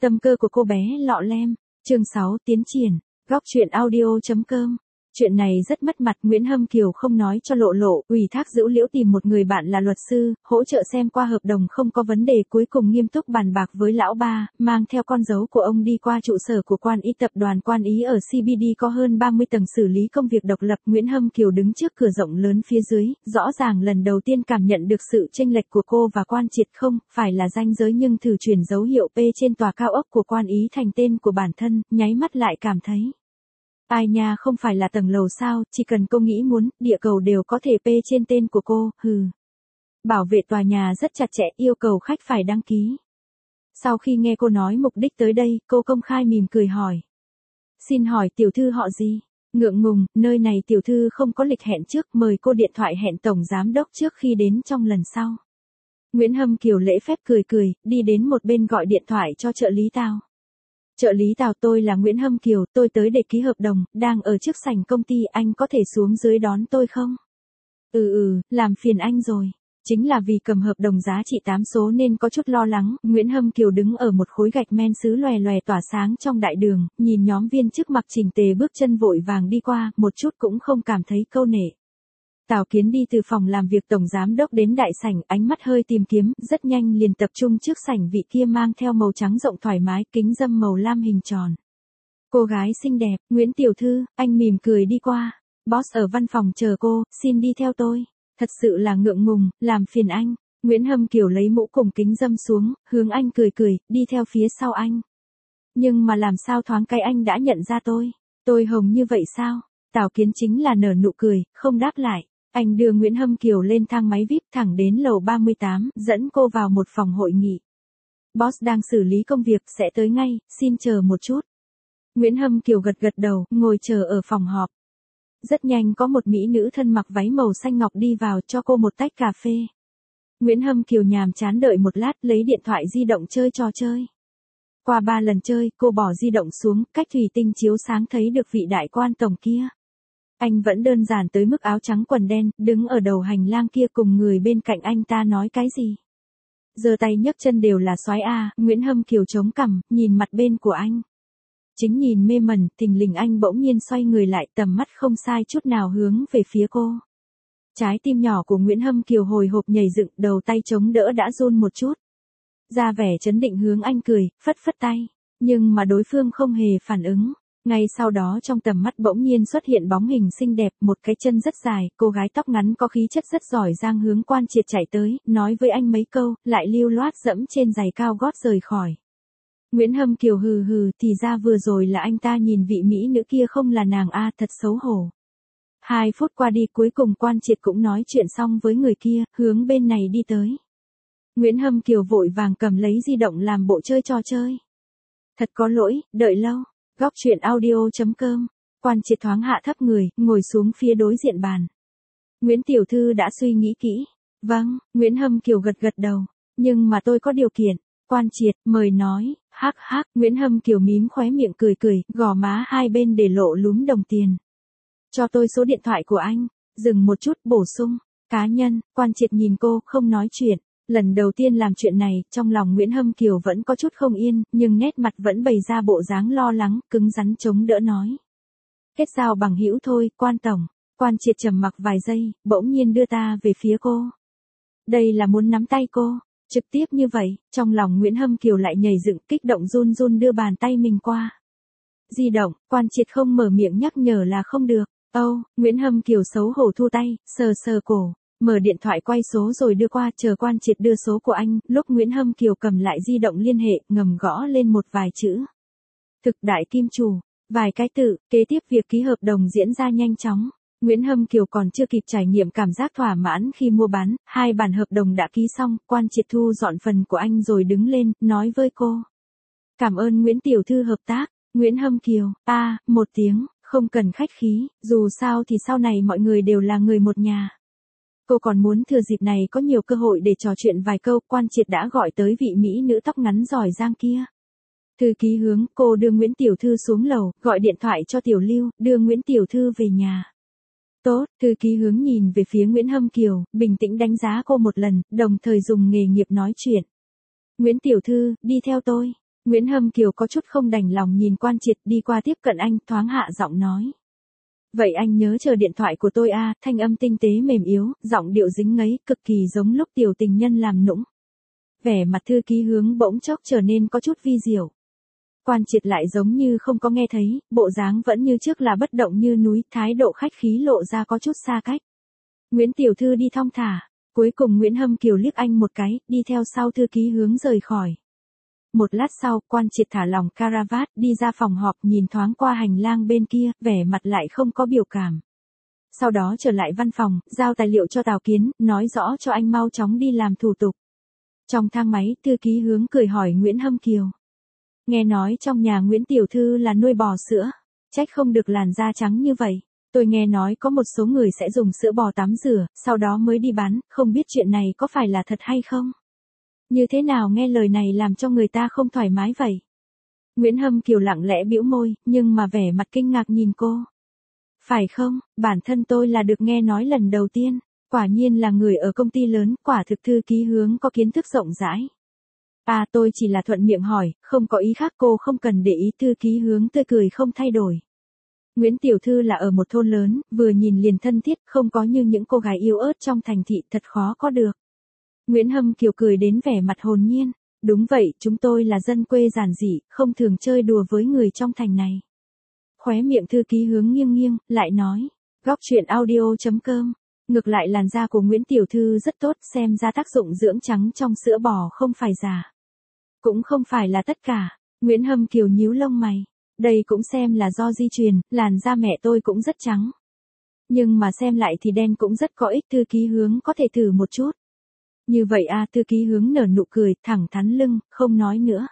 Tâm cơ của cô bé lọ lem. Chương 6 tiến triển. Góc truyện audio.com. Chuyện này rất mất mặt, Nguyễn Hâm Kiều không nói cho Lộ Lộ, ủy thác Dữu Liễu tìm một người bạn là luật sư, hỗ trợ xem qua hợp đồng không có vấn đề, cuối cùng nghiêm túc bàn bạc với lão ba, mang theo con dấu của ông đi qua trụ sở của Quan Ý tập đoàn Quan Ý ở CBD có hơn 30 tầng xử lý công việc độc lập. Nguyễn Hâm Kiều đứng trước cửa rộng lớn phía dưới, rõ ràng lần đầu tiên cảm nhận được sự chênh lệch của cô và Quan Triệt, không phải là ranh giới nhưng thử chuyển dấu hiệu P trên tòa cao ốc của Quan Ý thành tên của bản thân, nháy mắt lại cảm thấy. Ai nha, không phải là tầng lầu sao, chỉ cần cô nghĩ muốn, địa cầu đều có thể P trên tên của cô, hừ. Bảo vệ tòa nhà rất chặt chẽ, yêu cầu khách phải đăng ký. Sau khi nghe cô nói mục đích tới đây, cô công khai mỉm cười hỏi. Xin hỏi tiểu thư họ gì? Ngượng ngùng, nơi này tiểu thư không có lịch hẹn trước, mời cô điện thoại hẹn tổng giám đốc trước khi đến trong lần sau. Nguyễn Hâm Kiều lễ phép cười cười, đi đến một bên gọi điện thoại cho trợ lý Tào. Trợ lý Tào, tôi là Nguyễn Hâm Kiều, tôi tới để ký hợp đồng, đang ở trước sảnh công ty, anh có thể xuống dưới đón tôi không? Làm phiền anh rồi. Chính là vì cầm hợp đồng giá trị 8 số nên có chút lo lắng. Nguyễn Hâm Kiều đứng ở một khối gạch men sứ lòe lòe tỏa sáng trong đại đường, nhìn nhóm viên chức mặc chỉnh tề bước chân vội vàng đi qua, một chút cũng không cảm thấy câu nể. Tào Kiến đi từ phòng làm việc tổng giám đốc đến đại sảnh, ánh mắt hơi tìm kiếm, rất nhanh liền tập trung trước sảnh vị kia mang theo màu trắng rộng thoải mái, kính râm màu lam hình tròn. Cô gái xinh đẹp, Nguyễn tiểu thư, anh mỉm cười đi qua. Boss ở văn phòng chờ cô, xin đi theo tôi. Thật sự là ngượng ngùng, làm phiền anh. Nguyễn Hâm Kiều lấy mũ cùng kính râm xuống, hướng anh cười cười, đi theo phía sau anh. Nhưng mà làm sao thoáng cái anh đã nhận ra tôi hồng như vậy sao? Tào Kiến chính là nở nụ cười, không đáp lại. Anh đưa Nguyễn Hâm Kiều lên thang máy VIP thẳng đến lầu 38, dẫn cô vào một phòng hội nghị. Boss đang xử lý công việc, sẽ tới ngay, xin chờ một chút. Nguyễn Hâm Kiều gật gật đầu, ngồi chờ ở phòng họp. Rất nhanh có một mỹ nữ thân mặc váy màu xanh ngọc đi vào, cho cô một tách cà phê. Nguyễn Hâm Kiều nhàm chán đợi một lát, lấy điện thoại di động chơi trò chơi. Qua 3 lần chơi, cô bỏ di động xuống, cách thủy tinh chiếu sáng thấy được vị đại quan tổng kia. Anh vẫn đơn giản tới mức áo trắng quần đen, đứng ở đầu hành lang kia cùng người bên cạnh anh ta nói cái gì. Giơ tay nhấc chân đều là soái a. Nguyễn Hâm Kiều chống cằm, nhìn mặt bên của anh. Chính nhìn mê mẩn, thình lình anh bỗng nhiên xoay người lại, tầm mắt không sai chút nào hướng về phía cô. Trái tim nhỏ của Nguyễn Hâm Kiều hồi hộp nhảy dựng, đầu tay chống đỡ đã run một chút. Ra vẻ trấn định hướng anh cười, phất phất tay. Nhưng mà đối phương không hề phản ứng. Ngay sau đó trong tầm mắt bỗng nhiên xuất hiện bóng hình xinh đẹp, một cái chân rất dài, cô gái tóc ngắn có khí chất rất giỏi giang hướng Quan Triệt chạy tới, nói với anh mấy câu, lại lưu loát dẫm trên giày cao gót rời khỏi. Nguyễn Hâm Kiều hừ hừ, thì ra vừa rồi là anh ta nhìn vị mỹ nữ kia không là nàng a, thật xấu hổ. 2 phút qua đi, cuối cùng Quan Triệt cũng nói chuyện xong với người kia, hướng bên này đi tới. Nguyễn Hâm Kiều vội vàng cầm lấy di động làm bộ chơi trò chơi. Thật có lỗi, đợi lâu. Góc truyện audio.com. Quan Triệt thoáng hạ thấp người, ngồi xuống phía đối diện bàn. Nguyễn tiểu thư đã suy nghĩ kỹ. Vâng, Nguyễn Hâm Kiều gật gật đầu. Nhưng mà tôi có điều kiện. Quan Triệt, mời nói. Hắc hắc, Nguyễn Hâm Kiều mím khóe miệng cười cười, gò má hai bên để lộ lúm đồng tiền. Cho tôi số điện thoại của anh. Dừng một chút, bổ sung. Cá nhân. Quan Triệt nhìn cô, không nói chuyện. Lần đầu tiên làm chuyện này, trong lòng Nguyễn Hâm Kiều vẫn có chút không yên, nhưng nét mặt vẫn bày ra bộ dáng lo lắng, cứng rắn chống đỡ nói. Kết giao bằng hữu thôi, Quan tổng. Quan Triệt trầm mặc vài giây, bỗng nhiên đưa ta về phía cô. Đây là muốn nắm tay cô, trực tiếp như vậy, trong lòng Nguyễn Hâm Kiều lại nhảy dựng, kích động run run đưa bàn tay mình qua. Di động, Quan Triệt không mở miệng nhắc nhở là không được. Nguyễn Hâm Kiều xấu hổ thu tay, sờ sờ cổ. Mở điện thoại quay số rồi đưa qua, chờ Quan Triệt đưa số của anh, lúc Nguyễn Hâm Kiều cầm lại di động liên hệ, ngầm gõ lên một vài chữ. Thực đại kim chủ, vài cái tự, kế tiếp việc ký hợp đồng diễn ra nhanh chóng. Nguyễn Hâm Kiều còn chưa kịp trải nghiệm cảm giác thỏa mãn khi mua bán, 2 bản hợp đồng đã ký xong, Quan Triệt thu dọn phần của anh rồi đứng lên, nói với cô. Cảm ơn Nguyễn tiểu thư hợp tác. Nguyễn Hâm Kiều, một tiếng, không cần khách khí, dù sao thì sau này mọi người đều là người một nhà. Cô còn muốn thừa dịp này có nhiều cơ hội để trò chuyện vài câu. Quan Triệt đã gọi tới vị mỹ nữ tóc ngắn giỏi giang kia. Thư ký hướng, cô đưa Nguyễn tiểu thư xuống lầu, gọi điện thoại cho Tiểu Lưu, đưa Nguyễn tiểu thư về nhà. Tốt, thư ký hướng nhìn về phía Nguyễn Hâm Kiều, bình tĩnh đánh giá cô một lần, đồng thời dùng nghề nghiệp nói chuyện. Nguyễn tiểu thư, đi theo tôi. Nguyễn Hâm Kiều có chút không đành lòng nhìn Quan Triệt đi qua tiếp cận anh, thoáng hạ giọng nói. Vậy anh nhớ chờ điện thoại của tôi à, thanh âm tinh tế mềm yếu, giọng điệu dính ngấy, cực kỳ giống lúc tiểu tình nhân làm nũng. Vẻ mặt thư ký Hướng bỗng chốc trở nên có chút vi diệu. Quan Triệt lại giống như không có nghe thấy, bộ dáng vẫn như trước là bất động như núi, thái độ khách khí lộ ra có chút xa cách. Nguyễn tiểu thư đi thong thả, cuối cùng Nguyễn Hâm Kiều liếc anh một cái, đi theo sau thư ký Hướng rời khỏi. Một lát sau, Quan Triệt thả lỏng caravat, đi ra phòng họp, nhìn thoáng qua hành lang bên kia, vẻ mặt lại không có biểu cảm. Sau đó trở lại văn phòng, giao tài liệu cho Tào Kiến, nói rõ cho anh mau chóng đi làm thủ tục. Trong thang máy, thư ký Hướng cười hỏi Nguyễn Hâm Kiều. Nghe nói trong nhà Nguyễn tiểu thư là nuôi bò sữa, trách không được làn da trắng như vậy. Tôi nghe nói có một số người sẽ dùng sữa bò tắm rửa, sau đó mới đi bán, không biết chuyện này có phải là thật hay không? Như thế nào nghe lời này làm cho người ta không thoải mái vậy? Nguyễn Hâm Kiều lặng lẽ bĩu môi, nhưng mà vẻ mặt kinh ngạc nhìn cô. Phải không, bản thân tôi là được nghe nói lần đầu tiên, quả nhiên là người ở công ty lớn, quả thực thư ký Hướng có kiến thức rộng rãi. À tôi chỉ là thuận miệng hỏi, không có ý khác, cô không cần để ý. Thư ký Hướng tươi cười không thay đổi. Nguyễn tiểu thư là ở một thôn lớn, vừa nhìn liền thân thiết, không có như những cô gái yếu ớt trong thành thị, thật khó có được. Nguyễn Hâm Kiều cười đến vẻ mặt hồn nhiên. Đúng vậy, chúng tôi là dân quê giản dị, không thường chơi đùa với người trong thành này. Khóe miệng thư ký Hướng nghiêng nghiêng, lại nói. Góc truyện audio.com. Ngược lại làn da của Nguyễn tiểu thư rất tốt, xem ra tác dụng dưỡng trắng trong sữa bò không phải giả. Cũng không phải là tất cả. Nguyễn Hâm Kiều nhíu lông mày. Đây cũng xem là do di truyền, làn da mẹ tôi cũng rất trắng. Nhưng mà xem lại thì đen cũng rất có ích. Thư ký Hướng có thể thử một chút. Như vậy à, thư ký Hướng nở nụ cười, thẳng thắn lưng, không nói nữa.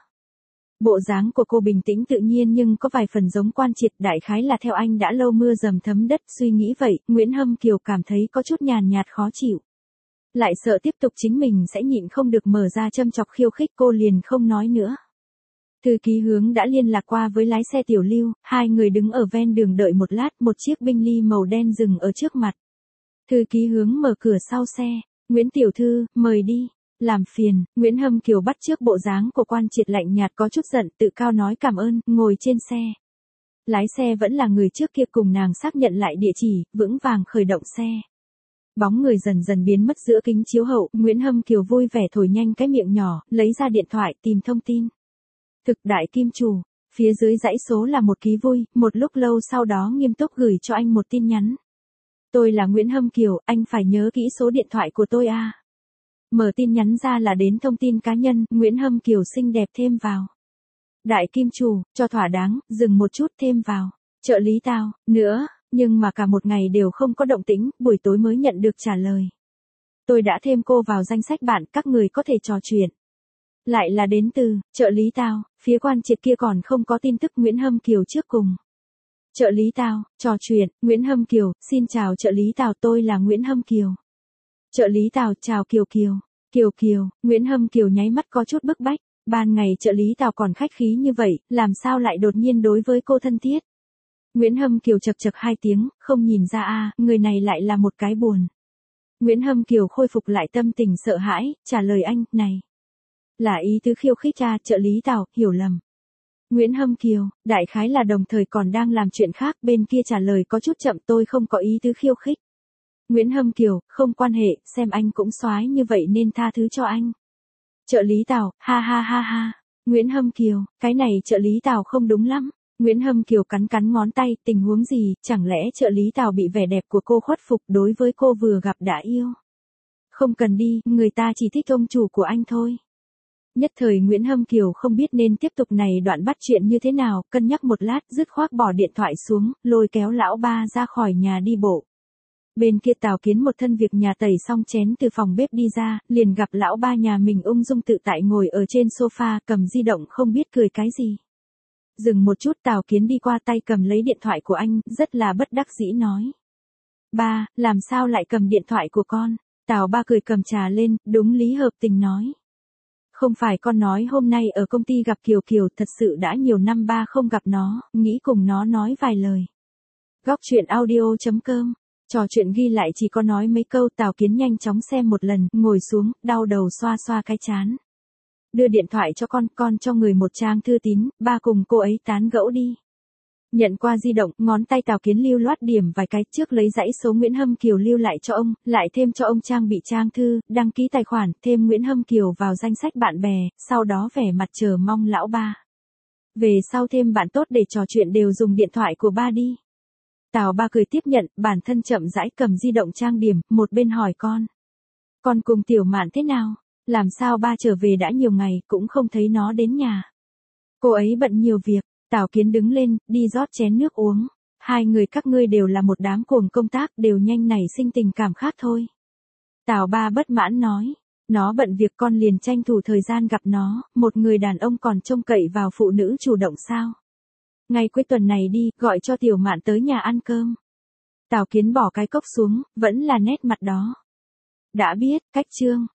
Bộ dáng của cô bình tĩnh tự nhiên nhưng có vài phần giống Quan Triệt, đại khái là theo anh đã lâu mưa dầm thấm đất. Suy nghĩ vậy, Nguyễn Hâm Kiều cảm thấy có chút nhàn nhạt khó chịu. Lại sợ tiếp tục chính mình sẽ nhịn không được mở ra châm chọc khiêu khích, cô liền không nói nữa. Thư ký Hướng đã liên lạc qua với lái xe Tiểu Lưu, hai người đứng ở ven đường đợi một lát, một chiếc Bentley màu đen dừng ở trước mặt. Thư ký Hướng mở cửa sau xe. Nguyễn tiểu thư, mời đi. Làm phiền. Nguyễn Hâm Kiều bắt chước bộ dáng của Quan Triệt lạnh nhạt có chút giận, tự cao nói cảm ơn, ngồi trên xe. Lái xe vẫn là người trước kia cùng nàng xác nhận lại địa chỉ, vững vàng khởi động xe. Bóng người dần dần biến mất giữa kính chiếu hậu, Nguyễn Hâm Kiều vui vẻ thổi nhanh cái miệng nhỏ, lấy ra điện thoại tìm thông tin. Thực đại kim chủ, phía dưới dãy số là một ký vui, một lúc lâu sau đó nghiêm túc gửi cho anh một tin nhắn. Tôi là Nguyễn Hâm Kiều, anh phải nhớ kỹ số điện thoại của tôi à. Mở tin nhắn ra là đến thông tin cá nhân, Nguyễn Hâm Kiều xinh đẹp thêm vào. Đại kim chủ, cho thỏa đáng, dừng một chút thêm vào. Trợ lý Tào, nữa, nhưng mà cả một ngày đều không có động tĩnh, buổi tối mới nhận được trả lời. Tôi đã thêm cô vào danh sách bạn, các người có thể trò chuyện. Lại là đến từ, trợ lý Tào, phía Quan Triệt kia còn không có tin tức. Nguyễn Hâm Kiều trước cùng. Trợ lý Tào, trò chuyện, Nguyễn Hâm Kiều, xin chào trợ lý Tào, tôi là Nguyễn Hâm Kiều. Trợ lý Tào, chào Kiều Kiều. Kiều Kiều, Nguyễn Hâm Kiều nháy mắt có chút bức bách. Ban ngày trợ lý Tào còn khách khí như vậy, làm sao lại đột nhiên đối với cô thân thiết. Nguyễn Hâm Kiều chật chật hai tiếng, không nhìn ra à, người này lại là một cái buồn. Nguyễn Hâm Kiều khôi phục lại tâm tình sợ hãi, trả lời anh, này. Là ý tứ khiêu khích cha, trợ lý Tào, hiểu lầm. Nguyễn Hâm Kiều, đại khái là đồng thời còn đang làm chuyện khác, bên kia trả lời có chút chậm, tôi không có ý tứ khiêu khích. Nguyễn Hâm Kiều, không quan hệ, xem anh cũng soái như vậy nên tha thứ cho anh. Trợ lý Tào, ha ha ha ha. Nguyễn Hâm Kiều, cái này trợ lý Tào không đúng lắm. Nguyễn Hâm Kiều cắn cắn ngón tay, tình huống gì, chẳng lẽ trợ lý Tào bị vẻ đẹp của cô khuất phục, đối với cô vừa gặp đã yêu. Không cần đi, người ta chỉ thích ông chủ của anh thôi. Nhất thời Nguyễn Hâm Kiều không biết nên tiếp tục này đoạn bắt chuyện như thế nào, cân nhắc một lát, dứt khoát bỏ điện thoại xuống, lôi kéo lão ba ra khỏi nhà đi bộ. Bên kia Tào Kiến một thân việc nhà tẩy xong chén từ phòng bếp đi ra, liền gặp lão ba nhà mình ung dung tự tại ngồi ở trên sofa, cầm di động không biết cười cái gì. Dừng một chút, Tào Kiến đi qua tay cầm lấy điện thoại của anh, rất là bất đắc dĩ nói. Ba, làm sao lại cầm điện thoại của con? Tào ba cười cầm trà lên, đúng lý hợp tình nói. Không phải con nói hôm nay ở công ty gặp Kiều Kiều, thật sự đã nhiều năm ba không gặp nó, nghĩ cùng nó nói vài lời. Góc truyện audio.com. Trò chuyện ghi lại chỉ có nói mấy câu. Tào Kiến nhanh chóng xem một lần, ngồi xuống, đau đầu xoa xoa cái trán. đưa điện thoại cho con cho người một trang thư tín, ba cùng cô ấy tán gẫu đi. Nhận qua di động, ngón tay Tào Kiến lưu loát điểm vài cái, trước lấy dãy số Nguyễn Hâm Kiều lưu lại cho ông, lại thêm cho ông trang bị trang thư, đăng ký tài khoản, thêm Nguyễn Hâm Kiều vào danh sách bạn bè, sau đó vẻ mặt chờ mong lão ba. Về sau thêm bạn tốt để trò chuyện đều dùng điện thoại của ba đi. Tào ba cười tiếp nhận, bản thân chậm rãi cầm di động trang điểm, một bên hỏi con. Con cùng Tiểu Mạn thế nào? Làm sao ba trở về đã nhiều ngày, cũng không thấy nó đến nhà. Cô ấy bận nhiều việc. Tào Kiến đứng lên, đi rót chén nước uống. Hai người các ngươi đều là một đám cuồng công tác, đều nhanh nảy sinh tình cảm khác thôi. Tào ba bất mãn nói. Nó bận việc con liền tranh thủ thời gian gặp nó, một người đàn ông còn trông cậy vào phụ nữ chủ động sao? Ngày cuối tuần này đi, gọi cho Tiểu Mạn tới nhà ăn cơm. Tào Kiến bỏ cái cốc xuống, vẫn là nét mặt đó. Đã biết, cách chương.